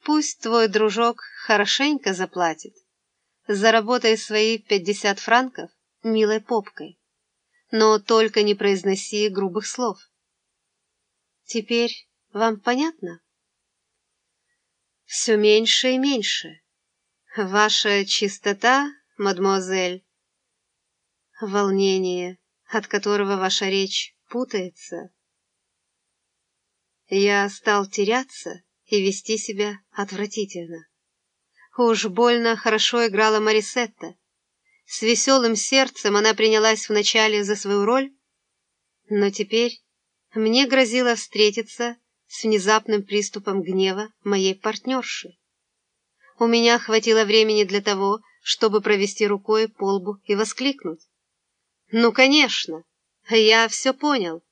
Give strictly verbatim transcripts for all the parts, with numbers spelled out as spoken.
пусть твой дружок хорошенько заплатит. Заработай свои пятьдесят франков милой попкой, но только не произноси грубых слов. Теперь вам понятно? Все меньше и меньше. Ваша чистота, мадемуазель, волнение, от которого ваша речь путается. Я стал теряться и вести себя отвратительно. Уж больно хорошо играла Марисетта. С веселым сердцем она принялась вначале за свою роль, но теперь мне грозило встретиться с внезапным приступом гнева моей партнерши. У меня хватило времени для того, чтобы провести рукой по лбу и воскликнуть: «Ну, конечно, я все понял».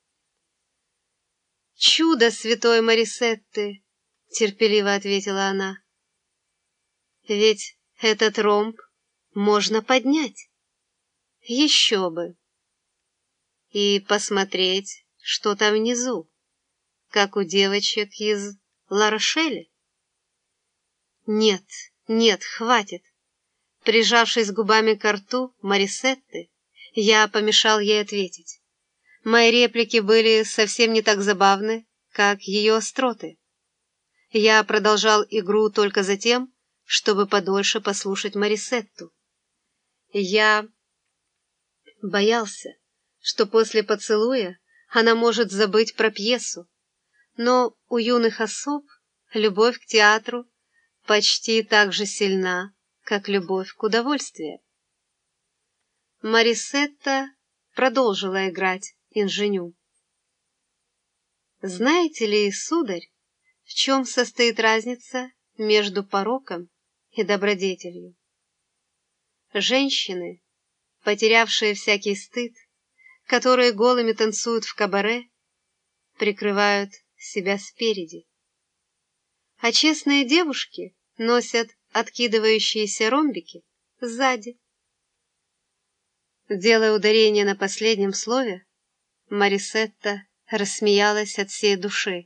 «Чудо святой Марисетты!» — терпеливо ответила она. «Ведь этот ромб можно поднять. Еще бы. И посмотреть, что там внизу, как у девочек из Ла-Рошеля». «Нет, нет, хватит». Прижавшись губами к рту Марисетты, я помешал ей ответить. Мои реплики были совсем не так забавны, как ее остроты. Я продолжал игру только за тем, чтобы подольше послушать Марисетту. Я боялся, что после поцелуя она может забыть про пьесу, но у юных особ любовь к театру почти так же сильна, как любовь к удовольствию. Марисетта продолжила играть инженю. Знаете ли, сударь, в чем состоит разница между пороком и добродетелью? Женщины, потерявшие всякий стыд, которые голыми танцуют в кабаре, прикрывают себя спереди. А честные девушки носят откидывающиеся ромбики сзади. Делая ударение на последнем слове, Марисетта рассмеялась от всей души.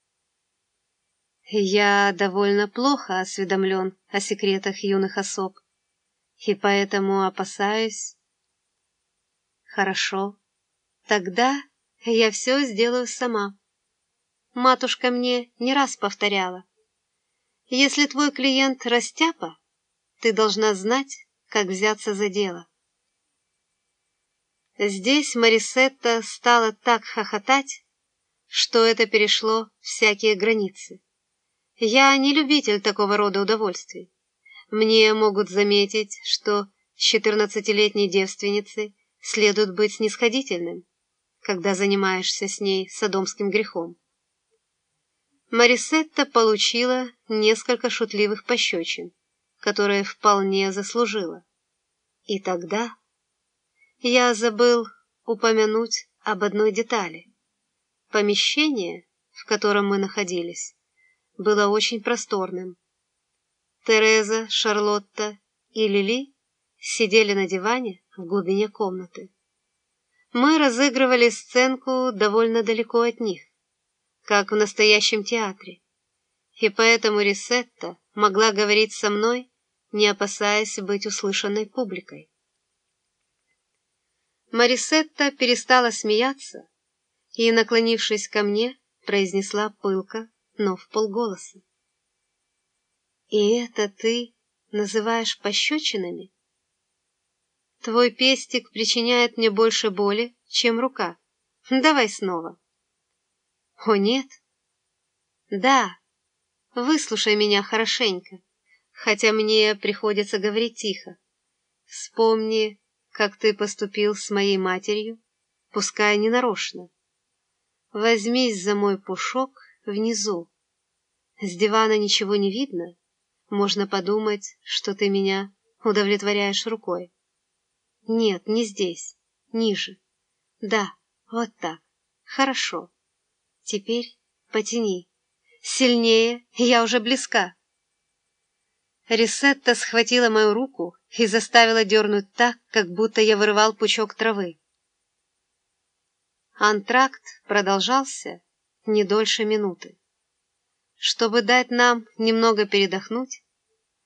Я довольно плохо осведомлен о секретах юных особ, и поэтому опасаюсь. Хорошо, тогда я все сделаю сама. Матушка мне не раз повторяла: если твой клиент растяпа, ты должна знать, как взяться за дело. Здесь Марисетта стала так хохотать, что это перешло всякие границы. Я не любитель такого рода удовольствий. Мне могут заметить, что с четырнадцатилетней девственницей следует быть снисходительным, когда занимаешься с ней содомским грехом. Марисетта получила несколько шутливых пощечин, которые вполне заслужила. И тогда я забыл упомянуть об одной детали. Помещение, в котором мы находились, было очень просторным. Тереза, Шарлотта и Лили сидели на диване в глубине комнаты. Мы разыгрывали сценку довольно далеко от них, как в настоящем театре, и поэтому Рисетта могла говорить со мной, не опасаясь быть услышанной публикой. Марисетта перестала смеяться и, наклонившись ко мне, произнесла пылко, но вполголоса: «И это ты называешь пощечинами? Твой пестик причиняет мне больше боли, чем рука. Давай снова». «О, нет». «Да, выслушай меня хорошенько, хотя мне приходится говорить тихо. Вспомни, как ты поступил с моей матерью, пускай ненарочно. Возьмись за мой пушок внизу. С дивана ничего не видно. Можно подумать, что ты меня удовлетворяешь рукой. Нет, не здесь, ниже. Да, вот так. Хорошо. Теперь потяни. Сильнее, я уже близка». Рисетта схватила мою руку и заставила дернуть так, как будто я вырывал пучок травы. Антракт продолжался не дольше минуты. Чтобы дать нам немного передохнуть,